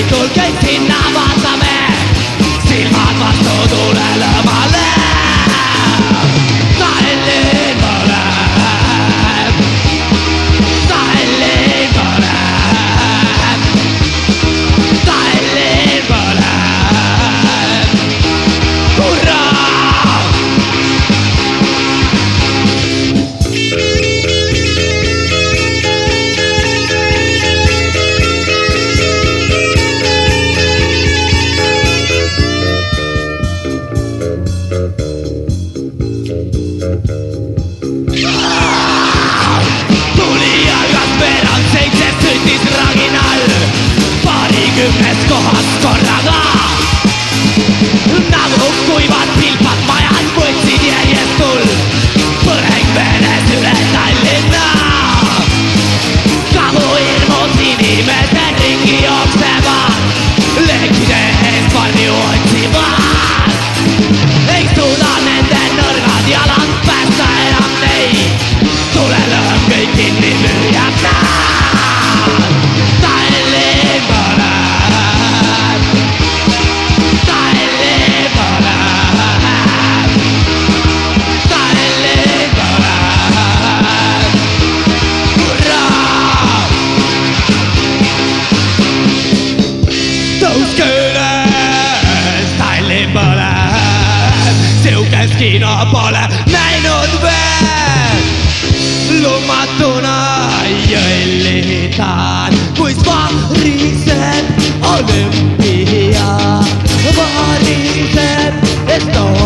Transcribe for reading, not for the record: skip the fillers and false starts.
hommikul kõik sinna vaatame, silmad vastu tulelema läheb. Tallinn põleb, Tallinn põleb, Tallinn põleb, hurraa! Paarikümnes kohas korraga nagu kuivad pilpad majad võtsid järjest tuld. Põleng venes üle Tallinna, kabuhirmud inimesed ringi jooksevad, lekkide eest palju otsivad. Ei suuda nende nõrgad jalad päästa enam neid, tulelõõm kõik kinni müüjad nad. Siukest kino pole näinud veel, lummatuna jõllitan, kuis variseb olümpia, variseb Estonia.